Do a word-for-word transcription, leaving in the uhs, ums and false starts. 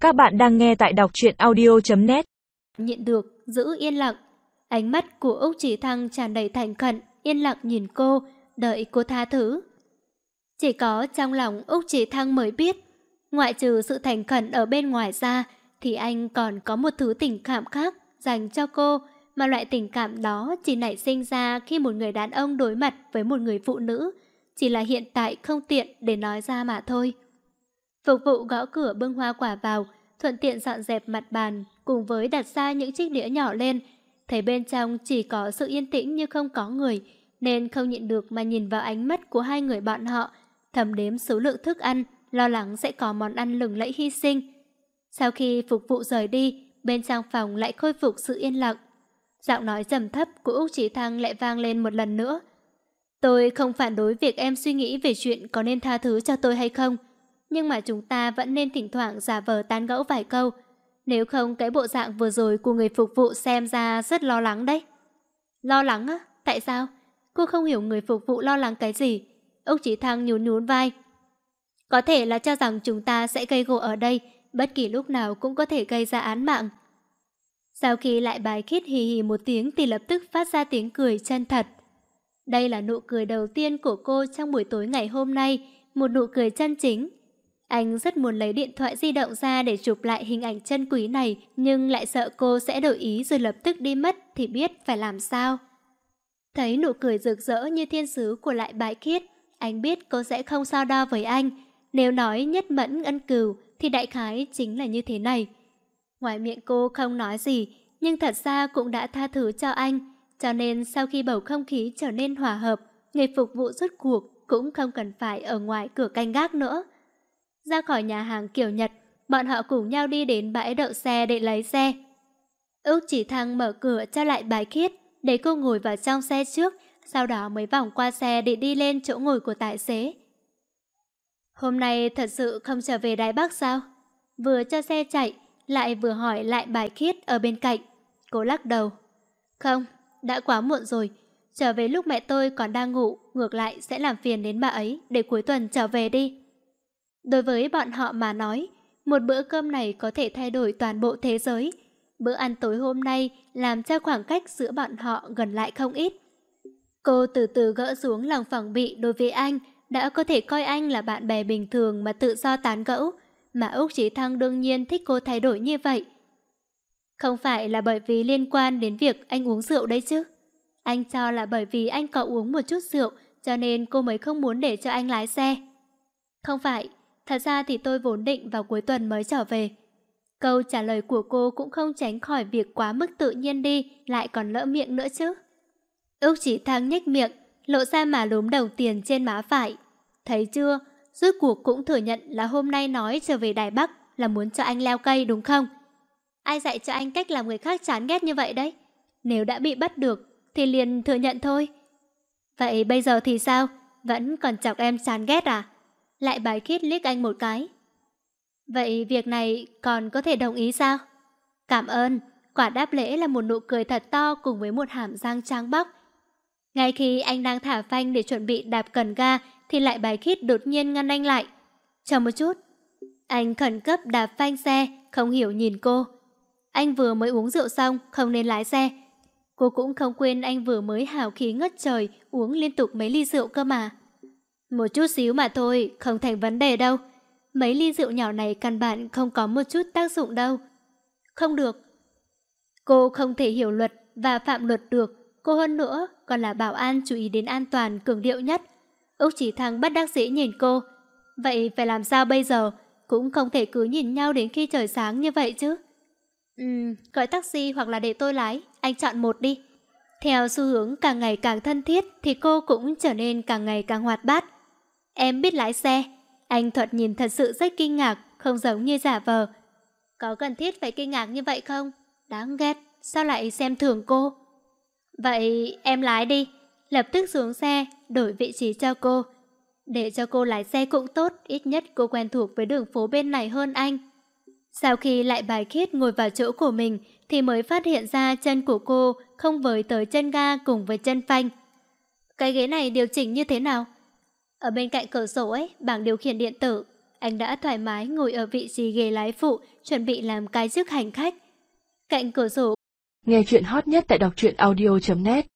Các bạn đang nghe tại đọc truyện audio chấm net. Nhịn được, giữ yên lặng. Ánh mắt của Úc Chỉ Thăng tràn đầy thành khẩn, yên lặng nhìn cô, đợi cô tha thứ. Chỉ có trong lòng Úc Chỉ Thăng mới biết, ngoại trừ sự thành khẩn ở bên ngoài ra, thì anh còn có một thứ tình cảm khác dành cho cô, mà loại tình cảm đó chỉ nảy sinh ra khi một người đàn ông đối mặt với một người phụ nữ, chỉ là hiện tại không tiện để nói ra mà thôi. Phục vụ gõ cửa bưng hoa quả vào, thuận tiện dọn dẹp mặt bàn, cùng với đặt ra những chiếc đĩa nhỏ lên. Thấy bên trong chỉ có sự yên tĩnh như không có người, nên không nhịn được mà nhìn vào ánh mắt của hai người bọn họ, thầm đếm số lượng thức ăn, lo lắng sẽ có món ăn lừng lẫy hy sinh. Sau khi phục vụ rời đi, bên trong phòng lại khôi phục sự yên lặng. Giọng nói trầm thấp của Úc Chỉ Thăng lại vang lên một lần nữa. Tôi không phản đối việc em suy nghĩ về chuyện có nên tha thứ cho tôi hay không, nhưng mà chúng ta vẫn nên thỉnh thoảng giả vờ tán gẫu vài câu. Nếu không cái bộ dạng vừa rồi của người phục vụ xem ra rất lo lắng đấy. Lo lắng á? Tại sao? Cô không hiểu người phục vụ lo lắng cái gì. Úc Chỉ Thăng nhún nhún vai. Có thể là cho rằng chúng ta sẽ gây gổ ở đây, bất kỳ lúc nào cũng có thể gây ra án mạng. Sau khi lại bài khít hì hì một tiếng thì lập tức phát ra tiếng cười chân thật. Đây là nụ cười đầu tiên của cô trong buổi tối ngày hôm nay, một nụ cười chân chính. Anh rất muốn lấy điện thoại di động ra để chụp lại hình ảnh chân quý này, nhưng lại sợ cô sẽ đổi ý rồi lập tức đi mất thì biết phải làm sao. Thấy nụ cười rực rỡ như thiên sứ của Lại Bái Khiết, anh biết cô sẽ không so đo với anh. Nếu nói nhất mẫn ân cừu thì đại khái chính là như thế này. Ngoài miệng cô không nói gì, nhưng thật ra cũng đã tha thứ cho anh. Cho nên sau khi bầu không khí trở nên hòa hợp, người phục vụ rốt cuộc cũng không cần phải ở ngoài cửa canh gác nữa. Ra khỏi nhà hàng kiểu Nhật, bọn họ cùng nhau đi đến bãi đậu xe để lấy xe. Úc Chỉ Thăng mở cửa cho Lại Bái Khiết, để cô ngồi vào trong xe trước, sau đó mới vòng qua xe để đi lên chỗ ngồi của tài xế. Hôm nay thật sự không trở về Đài Bắc sao? Vừa cho xe chạy, lại vừa hỏi Lại Bái Khiết ở bên cạnh. Cô lắc đầu. Không, đã quá muộn rồi. Trở về lúc mẹ tôi còn đang ngủ, ngược lại sẽ làm phiền đến bà ấy, để cuối tuần trở về đi. Đối với bọn họ mà nói, một bữa cơm này có thể thay đổi toàn bộ thế giới. Bữa ăn tối hôm nay làm cho khoảng cách giữa bọn họ gần lại không ít. Cô từ từ gỡ xuống lòng phòng bị đối với anh, đã có thể coi anh là bạn bè bình thường mà tự do tán gẫu, mà Úc Chỉ Thăng đương nhiên thích cô thay đổi như vậy. Không phải là bởi vì liên quan đến việc anh uống rượu đấy chứ. Anh cho là bởi vì anh có uống một chút rượu, cho nên cô mới không muốn để cho anh lái xe. Không phải, thật ra thì tôi vốn định vào cuối tuần mới trở về. Câu trả lời của cô cũng không tránh khỏi việc quá mức tự nhiên đi, lại còn lỡ miệng nữa chứ. Úc Chỉ Thăng nhếch miệng, lộ ra mà lúm đồng tiền trên má phải. Thấy chưa, rốt cuộc cũng thừa nhận là hôm nay nói trở về Đài Bắc là muốn cho anh leo cây đúng không? Ai dạy cho anh cách làm người khác chán ghét như vậy đấy? Nếu đã bị bắt được thì liền thừa nhận thôi. Vậy bây giờ thì sao? Vẫn còn chọc em chán ghét à? Lại Bái Khiết liếc anh một cái. Vậy việc này còn có thể đồng ý sao? Cảm ơn. Quả đáp lễ là một nụ cười thật to cùng với một hàm răng trắng bóc. Ngay khi anh đang thả phanh để chuẩn bị đạp cần ga thì Lại Bái Khiết đột nhiên ngăn anh lại. Chờ một chút. Anh khẩn cấp đạp phanh xe, không hiểu nhìn cô. Anh vừa mới uống rượu xong, không nên lái xe. Cô cũng không quên anh vừa mới hào khí ngất trời, uống liên tục mấy ly rượu cơ mà. Một chút xíu mà thôi, không thành vấn đề đâu. Mấy ly rượu nhỏ này căn bản không có một chút tác dụng đâu. Không được. Cô không thể hiểu luật và phạm luật được. Cô hơn nữa còn là bảo an chú ý đến an toàn cường điệu nhất. Úc Chỉ Thăng bất đắc dĩ nhìn cô. Vậy phải làm sao bây giờ? Cũng không thể cứ nhìn nhau đến khi trời sáng như vậy chứ. Ừm, gọi taxi hoặc là để tôi lái. Anh chọn một đi. Theo xu hướng càng ngày càng thân thiết thì cô cũng trở nên càng ngày càng hoạt bát. Em biết lái xe. Anh Thuật nhìn thật sự rất kinh ngạc, không giống như giả vờ. Có cần thiết phải kinh ngạc như vậy không? Đáng ghét, sao lại xem thường cô? Vậy em lái đi. Lập tức xuống xe, đổi vị trí cho cô. Để cho cô lái xe cũng tốt, ít nhất cô quen thuộc với đường phố bên này hơn anh. Sau khi Lại Bái Khiết ngồi vào chỗ của mình thì mới phát hiện ra chân của cô không với tới chân ga cùng với chân phanh. Cái ghế này điều chỉnh như thế nào? Ở bên cạnh cửa sổ ấy, bảng điều khiển điện tử. anh đã thoải mái ngồi ở vị trí ghế lái phụ, chuẩn bị làm cái rước hành khách. Cạnh cửa sổ. Nghe chuyện hot nhất tại đọc truyện audio chấm net